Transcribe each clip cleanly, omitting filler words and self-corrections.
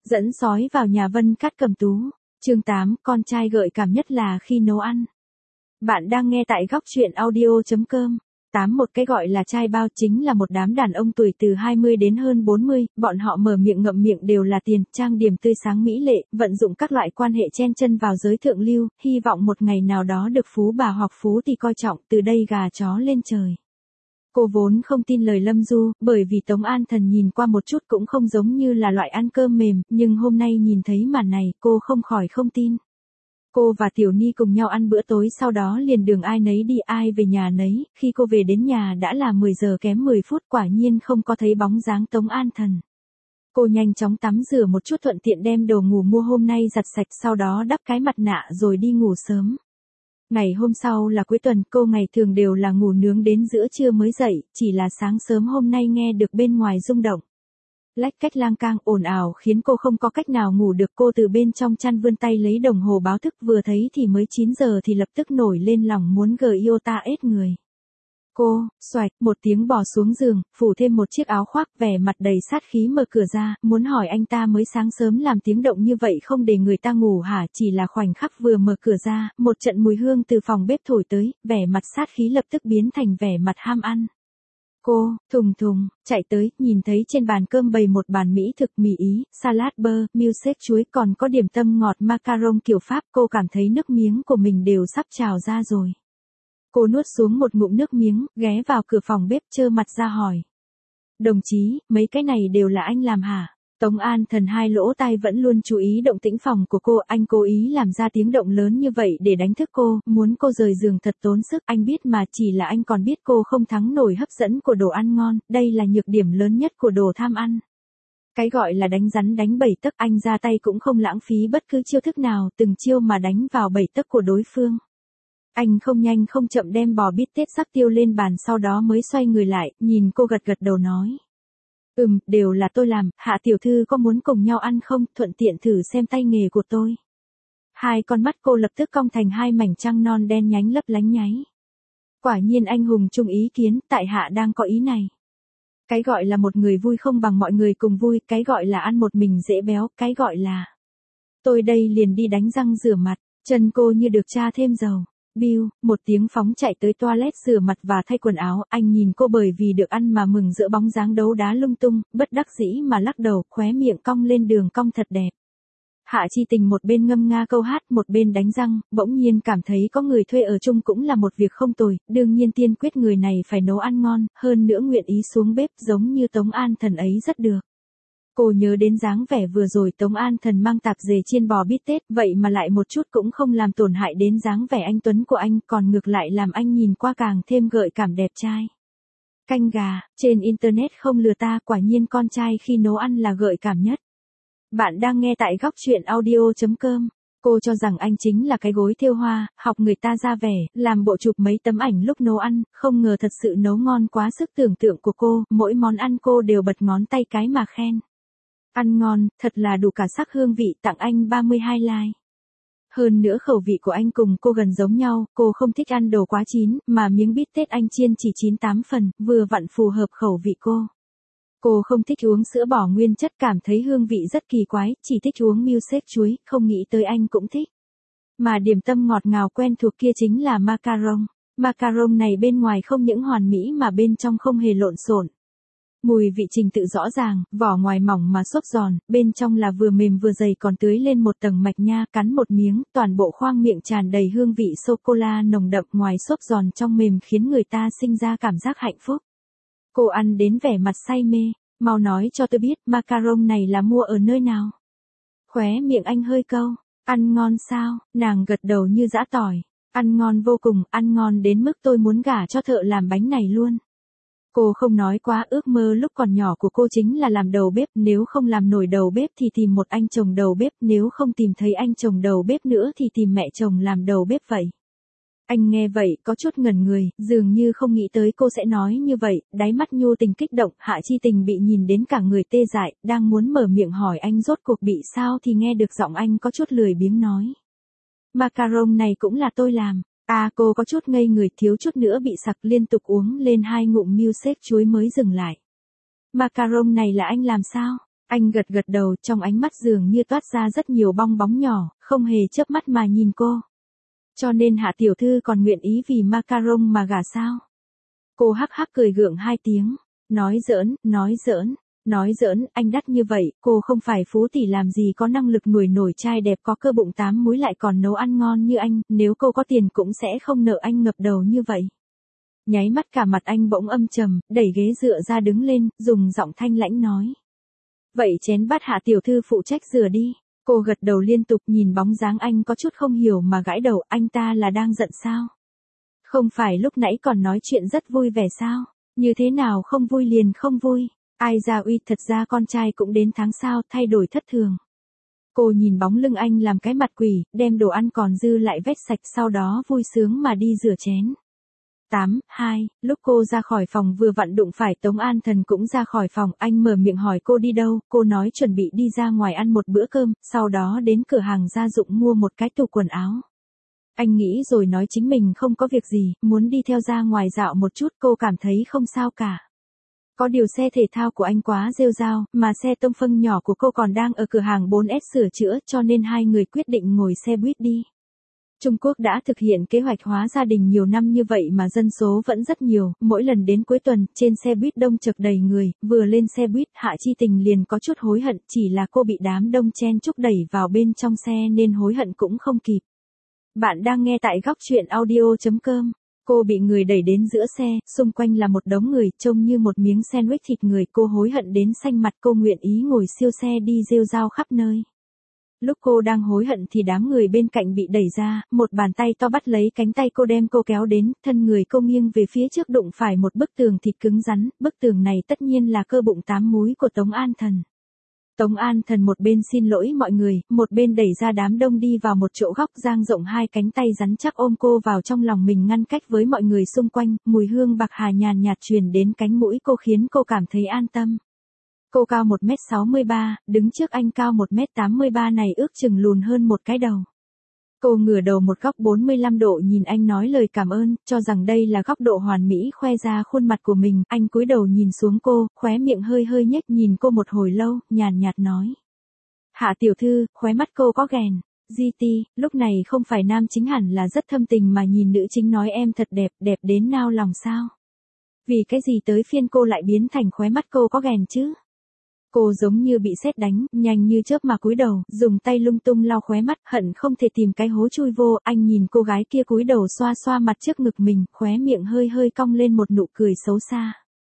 Dẫn sói vào nhà Vân Cát Cầm Tú. Chương 8, con trai gợi cảm nhất là khi nấu ăn. Bạn đang nghe tại góc truyện audio.com. Một cái gọi là trai bao chính là một đám đàn ông tuổi từ 20 đến hơn 40, bọn họ mở miệng ngậm miệng đều là tiền, trang điểm tươi sáng mỹ lệ, vận dụng các loại quan hệ chen chân vào giới thượng lưu, hy vọng một ngày nào đó được phú bà hoặc phú thì coi trọng, từ đây gà chó lên trời. Cô vốn không tin lời Lâm Du, bởi vì Tống An Thần nhìn qua một chút cũng không giống như là loại ăn cơm mềm, nhưng hôm nay nhìn thấy màn này, cô không khỏi không tin. Cô và Tiểu Ni cùng nhau ăn bữa tối, sau đó liền đường ai nấy đi, ai về nhà nấy, khi cô về đến nhà đã là 10 giờ kém 10 phút, quả nhiên không có thấy bóng dáng Tống An Thần. Cô nhanh chóng tắm rửa một chút, thuận tiện đem đồ ngủ mua hôm nay giặt sạch, sau đó đắp cái mặt nạ rồi đi ngủ sớm. Ngày hôm sau là cuối tuần, cô ngày thường đều là ngủ nướng đến giữa trưa mới dậy, chỉ là sáng sớm hôm nay nghe được bên ngoài rung động. Lách cách lang cang ồn ào khiến cô không có cách nào ngủ được, cô từ bên trong chăn vươn tay lấy đồng hồ báo thức, vừa thấy thì mới 9 giờ thì lập tức nổi lên lòng muốn iota ết người. Cô, xoạch, một tiếng bò xuống giường, phủ thêm một chiếc áo khoác, vẻ mặt đầy sát khí mở cửa ra, muốn hỏi anh ta mới sáng sớm làm tiếng động như vậy không để người ta ngủ hả, chỉ là khoảnh khắc vừa mở cửa ra, một trận mùi hương từ phòng bếp thổi tới, vẻ mặt sát khí lập tức biến thành vẻ mặt ham ăn. Cô, thùng thùng, chạy tới, nhìn thấy trên bàn cơm bày một bàn mỹ thực, mì Ý, salad bơ, milkshake chuối, còn có điểm tâm ngọt macaron kiểu Pháp, cô cảm thấy nước miếng của mình đều sắp trào ra rồi. Cô nuốt xuống một ngụm nước miếng, ghé vào cửa phòng bếp trơ mặt ra hỏi. Đồng chí, mấy cái này đều là anh làm hả? Tống An Thần hai lỗ tai vẫn luôn chú ý động tĩnh phòng của cô, anh cố ý làm ra tiếng động lớn như vậy để đánh thức cô, muốn cô rời giường thật tốn sức, anh biết mà, chỉ là anh còn biết cô không thắng nổi hấp dẫn của đồ ăn ngon, đây là nhược điểm lớn nhất của đồ tham ăn. Cái gọi là đánh rắn đánh bầy tấc, anh ra tay cũng không lãng phí bất cứ chiêu thức nào, từng chiêu mà đánh vào bầy tấc của đối phương. Anh không nhanh không chậm đem bò bít tết sắc tiêu lên bàn, sau đó mới xoay người lại, nhìn cô gật gật đầu nói. Đều là tôi làm, Hạ tiểu thư có muốn cùng nhau ăn không, thuận tiện thử xem tay nghề của tôi. Hai con mắt cô lập tức cong thành hai mảnh trăng non đen nhánh lấp lánh nháy. Quả nhiên anh hùng chung ý kiến, tại Hạ đang có ý này. Cái gọi là một người vui không bằng mọi người cùng vui, cái gọi là ăn một mình dễ béo, cái gọi là. Tôi đây liền đi đánh răng rửa mặt, chân cô như được tra thêm dầu. Bill, một tiếng phóng chạy tới toilet rửa mặt và thay quần áo, anh nhìn cô bởi vì được ăn mà mừng giữa bóng dáng đấu đá lung tung, bất đắc dĩ mà lắc đầu, khóe miệng cong lên đường cong thật đẹp. Hạ Chi Tình một bên ngâm nga câu hát, một bên đánh răng, bỗng nhiên cảm thấy có người thuê ở chung cũng là một việc không tồi, đương nhiên tiên quyết người này phải nấu ăn ngon, hơn nữa nguyện ý xuống bếp giống như Tống An Thần ấy rất được. Cô nhớ đến dáng vẻ vừa rồi Tống An Thần mang tạp dề chiên bò bít tết, vậy mà lại một chút cũng không làm tổn hại đến dáng vẻ anh tuấn của anh, còn ngược lại làm anh nhìn qua càng thêm gợi cảm đẹp trai. Canh gà, trên internet không lừa ta, quả nhiên con trai khi nấu ăn là gợi cảm nhất. Bạn đang nghe tại góc truyện audio.com. Cô cho rằng anh chính là cái gối thêu hoa, học người ta ra vẻ, làm bộ chụp mấy tấm ảnh lúc nấu ăn, không ngờ thật sự nấu ngon quá sức tưởng tượng của cô, mỗi món ăn cô đều bật ngón tay cái mà khen. Ăn ngon, thật là đủ cả sắc hương vị, tặng anh 32 like. Hơn nữa khẩu vị của anh cùng cô gần giống nhau, cô không thích ăn đồ quá chín, mà miếng bít tết anh chiên chỉ 9-8 phần, vừa vặn phù hợp khẩu vị cô. Cô không thích uống sữa bò nguyên chất, cảm thấy hương vị rất kỳ quái, chỉ thích uống milkshake chuối, không nghĩ tới anh cũng thích. Mà điểm tâm ngọt ngào quen thuộc kia chính là macaron. Macaron này bên ngoài không những hoàn mỹ mà bên trong không hề lộn xộn. Mùi vị trình tự rõ ràng, vỏ ngoài mỏng mà xốp giòn, bên trong là vừa mềm vừa dày còn tưới lên một tầng mạch nha, cắn một miếng, toàn bộ khoang miệng tràn đầy hương vị sô-cô-la nồng đậm, ngoài xốp giòn trong mềm khiến người ta sinh ra cảm giác hạnh phúc. Cô ăn đến vẻ mặt say mê, mau nói cho tôi biết macaron này là mua ở nơi nào. Khóe miệng anh hơi câu, ăn ngon sao, nàng gật đầu như giã tỏi, ăn ngon vô cùng, ăn ngon đến mức tôi muốn gả cho thợ làm bánh này luôn. Cô không nói quá, ước mơ lúc còn nhỏ của cô chính là làm đầu bếp, nếu không làm nổi đầu bếp thì tìm một anh chồng đầu bếp, nếu không tìm thấy anh chồng đầu bếp nữa thì tìm mẹ chồng làm đầu bếp vậy. Anh nghe vậy có chút ngẩn người, dường như không nghĩ tới cô sẽ nói như vậy, đáy mắt nhu tình kích động, Hạ Chi Tình bị nhìn đến cả người tê dại, đang muốn mở miệng hỏi anh rốt cuộc bị sao thì nghe được giọng anh có chút lười biếng nói. Macaron này cũng là tôi làm. Cô có chút ngây người, thiếu chút nữa bị sặc, liên tục uống lên 2 ngụm milkshake chuối mới dừng lại. Macaron này là anh làm sao? Anh gật gật đầu, trong ánh mắt dường như toát ra rất nhiều bong bóng nhỏ, không hề chớp mắt mà nhìn cô. Cho nên Hạ tiểu thư còn nguyện ý vì macaron mà gả sao? Cô hắc hắc cười gượng 2 tiếng. Nói giỡn, anh đắt như vậy, cô không phải phú tỷ làm gì có năng lực nuôi nổi trai đẹp có cơ bụng 8 múi lại còn nấu ăn ngon như anh, nếu cô có tiền cũng sẽ không nợ anh ngập đầu như vậy. Nháy mắt cả mặt anh bỗng âm trầm, đẩy ghế dựa ra đứng lên, dùng giọng thanh lãnh nói. Vậy chén bát Hạ tiểu thư phụ trách rửa đi. Cô gật đầu liên tục, nhìn bóng dáng anh có chút không hiểu mà gãi đầu, anh ta là đang giận sao? Không phải lúc nãy còn nói chuyện rất vui vẻ sao? Như thế nào không vui liền không vui? Ai ra uy, thật ra con trai cũng đến tháng sao, thay đổi thất thường. Cô nhìn bóng lưng anh làm cái mặt quỷ, đem đồ ăn còn dư lại vét sạch, sau đó vui sướng mà đi rửa chén. 8:2, lúc cô ra khỏi phòng vừa vặn đụng phải Tống An Thần cũng ra khỏi phòng, anh mở miệng hỏi cô đi đâu, cô nói chuẩn bị đi ra ngoài ăn một bữa cơm, sau đó đến cửa hàng gia dụng mua một cái tủ quần áo. Anh nghĩ rồi nói chính mình không có việc gì, muốn đi theo ra ngoài dạo một chút, cô cảm thấy không sao cả. Có điều xe thể thao của anh quá rêu rao, mà xe tông phâng nhỏ của cô còn đang ở cửa hàng 4S sửa chữa, cho nên hai người quyết định ngồi xe buýt đi. Trung Quốc đã thực hiện kế hoạch hóa gia đình nhiều năm như vậy mà dân số vẫn rất nhiều, mỗi lần đến cuối tuần, trên xe buýt đông chật đầy người, vừa lên xe buýt Hạ Chi Tình liền có chút hối hận, chỉ là cô bị đám đông chen chúc đẩy vào bên trong xe nên hối hận cũng không kịp. Bạn đang nghe tại góc truyện audio.com. Cô bị người đẩy đến giữa xe, xung quanh là một đống người, trông như một miếng sandwich thịt người, cô hối hận đến xanh mặt, cô nguyện ý ngồi siêu xe đi rêu rao khắp nơi. Lúc cô đang hối hận thì đám người bên cạnh bị đẩy ra, một bàn tay to bắt lấy cánh tay cô đem cô kéo đến, thân người cô nghiêng về phía trước đụng phải một bức tường thịt cứng rắn, bức tường này tất nhiên là cơ bụng 8 múi của Tống An Thần. Tống An Thần một bên xin lỗi mọi người, một bên đẩy ra đám đông đi vào một chỗ góc, dang rộng hai cánh tay rắn chắc ôm cô vào trong lòng mình ngăn cách với mọi người xung quanh, mùi hương bạc hà nhàn nhạt truyền đến cánh mũi cô khiến cô cảm thấy an tâm. Cô cao 1m63, đứng trước anh cao 1m83 này ước chừng lùn hơn một cái đầu. Cô ngửa đầu một góc 45 độ nhìn anh nói lời cảm ơn, cho rằng đây là góc độ hoàn mỹ khoe ra khuôn mặt của mình, anh cúi đầu nhìn xuống cô, khóe miệng hơi hơi nhếch nhìn cô một hồi lâu, nhàn nhạt nói. Hạ tiểu thư, khóe mắt cô có ghèn. GT, lúc này không phải nam chính hẳn là rất thâm tình mà nhìn nữ chính nói em thật đẹp, đẹp đến nao lòng sao. Vì cái gì tới phiên cô lại biến thành khóe mắt cô có ghèn chứ? Cô giống như bị sét đánh, nhanh như chớp mà cúi đầu, dùng tay lung tung lau khóe mắt, hận không thể tìm cái hố chui vô, anh nhìn cô gái kia cúi đầu xoa xoa mặt trước ngực mình, khóe miệng hơi hơi cong lên một nụ cười xấu xa.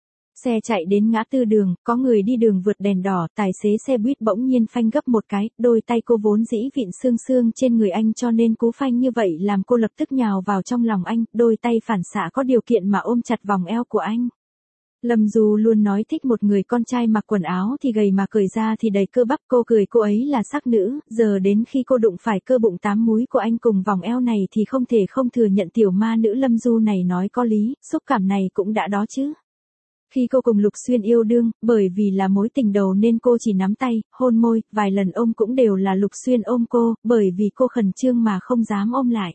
Xe chạy đến ngã tư đường, có người đi đường vượt đèn đỏ, tài xế xe buýt bỗng nhiên phanh gấp một cái, đôi tay cô vốn dĩ vịn xương xương trên người anh cho nên cú phanh như vậy làm cô lập tức nhào vào trong lòng anh, đôi tay phản xạ có điều kiện mà ôm chặt vòng eo của anh. Lâm Du luôn nói thích một người con trai mặc quần áo thì gầy mà cởi ra thì đầy cơ bắp, cô cười cô ấy là sắc nữ, giờ đến khi cô đụng phải cơ bụng 8 múi của anh cùng vòng eo này thì không thể không thừa nhận tiểu ma nữ Lâm Du này nói có lý, xúc cảm này cũng đã đó chứ. Khi cô cùng Lục Xuyên yêu đương, bởi vì là mối tình đầu nên cô chỉ nắm tay, hôn môi, vài lần ôm cũng đều là Lục Xuyên ôm cô, bởi vì cô khẩn trương mà không dám ôm lại.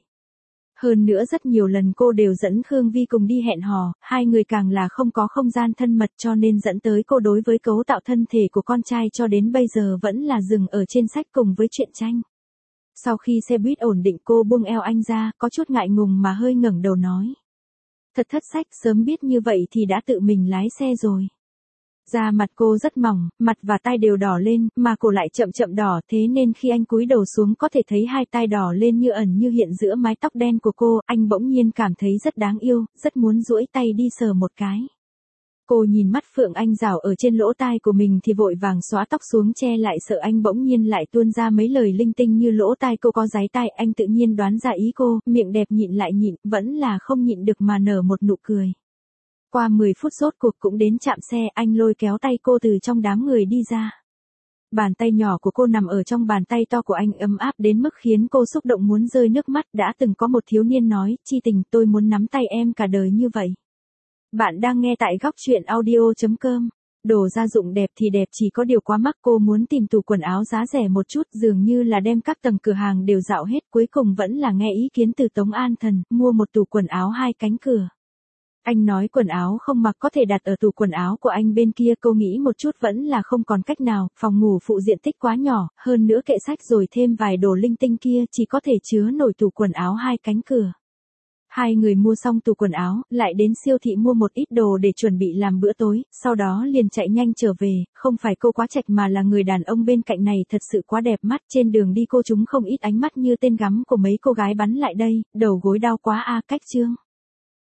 Hơn nữa rất nhiều lần cô đều dẫn Khương Vi cùng đi hẹn hò, hai người càng là không có không gian thân mật cho nên dẫn tới cô đối với cấu tạo thân thể của con trai cho đến bây giờ vẫn là dừng ở trên sách cùng với truyện tranh. Sau khi xe buýt ổn định cô buông eo anh ra, có chút ngại ngùng mà hơi ngẩng đầu nói. Thật thất sách, sớm biết như vậy thì đã tự mình lái xe rồi. Da mặt cô rất mỏng, mặt và tai đều đỏ lên, mà cổ lại chậm chậm đỏ, thế nên khi anh cúi đầu xuống có thể thấy hai tai đỏ lên như ẩn như hiện giữa mái tóc đen của cô, anh bỗng nhiên cảm thấy rất đáng yêu, rất muốn duỗi tay đi sờ một cái. Cô nhìn mắt Phượng Anh rảo ở trên lỗ tai của mình thì vội vàng xóa tóc xuống che lại sợ anh bỗng nhiên lại tuôn ra mấy lời linh tinh như lỗ tai cô có dáy tai, anh tự nhiên đoán ra ý cô, miệng đẹp nhịn lại nhịn, vẫn là không nhịn được mà nở một nụ cười. Qua 10 phút rốt cuộc cũng đến trạm xe, anh lôi kéo tay cô từ trong đám người đi ra. Bàn tay nhỏ của cô nằm ở trong bàn tay to của anh ấm áp đến mức khiến cô xúc động muốn rơi nước mắt, đã từng có một thiếu niên nói, Chi Tình tôi muốn nắm tay em cả đời như vậy. Bạn đang nghe tại góc truyện audio.com. Đồ gia dụng đẹp thì đẹp chỉ có điều quá mắc, cô muốn tìm tủ quần áo giá rẻ một chút, dường như là đem các tầng cửa hàng đều dạo hết, cuối cùng vẫn là nghe ý kiến từ Tống An Thần, mua một tủ quần áo 2 cánh cửa. Anh nói quần áo không mặc có thể đặt ở tủ quần áo của anh bên kia, cô nghĩ một chút vẫn là không còn cách nào, phòng ngủ phụ diện tích quá nhỏ, hơn nữa kệ sách rồi thêm vài đồ linh tinh kia chỉ có thể chứa nổi tủ quần áo 2 cánh cửa. Hai người mua xong tủ quần áo, lại đến siêu thị mua một ít đồ để chuẩn bị làm bữa tối, sau đó liền chạy nhanh trở về, không phải cô quá chạch mà là người đàn ông bên cạnh này thật sự quá đẹp mắt, trên đường đi cô chúng không ít ánh mắt như tên gắm của mấy cô gái bắn lại đây, đầu gối đau quá a. Cách chương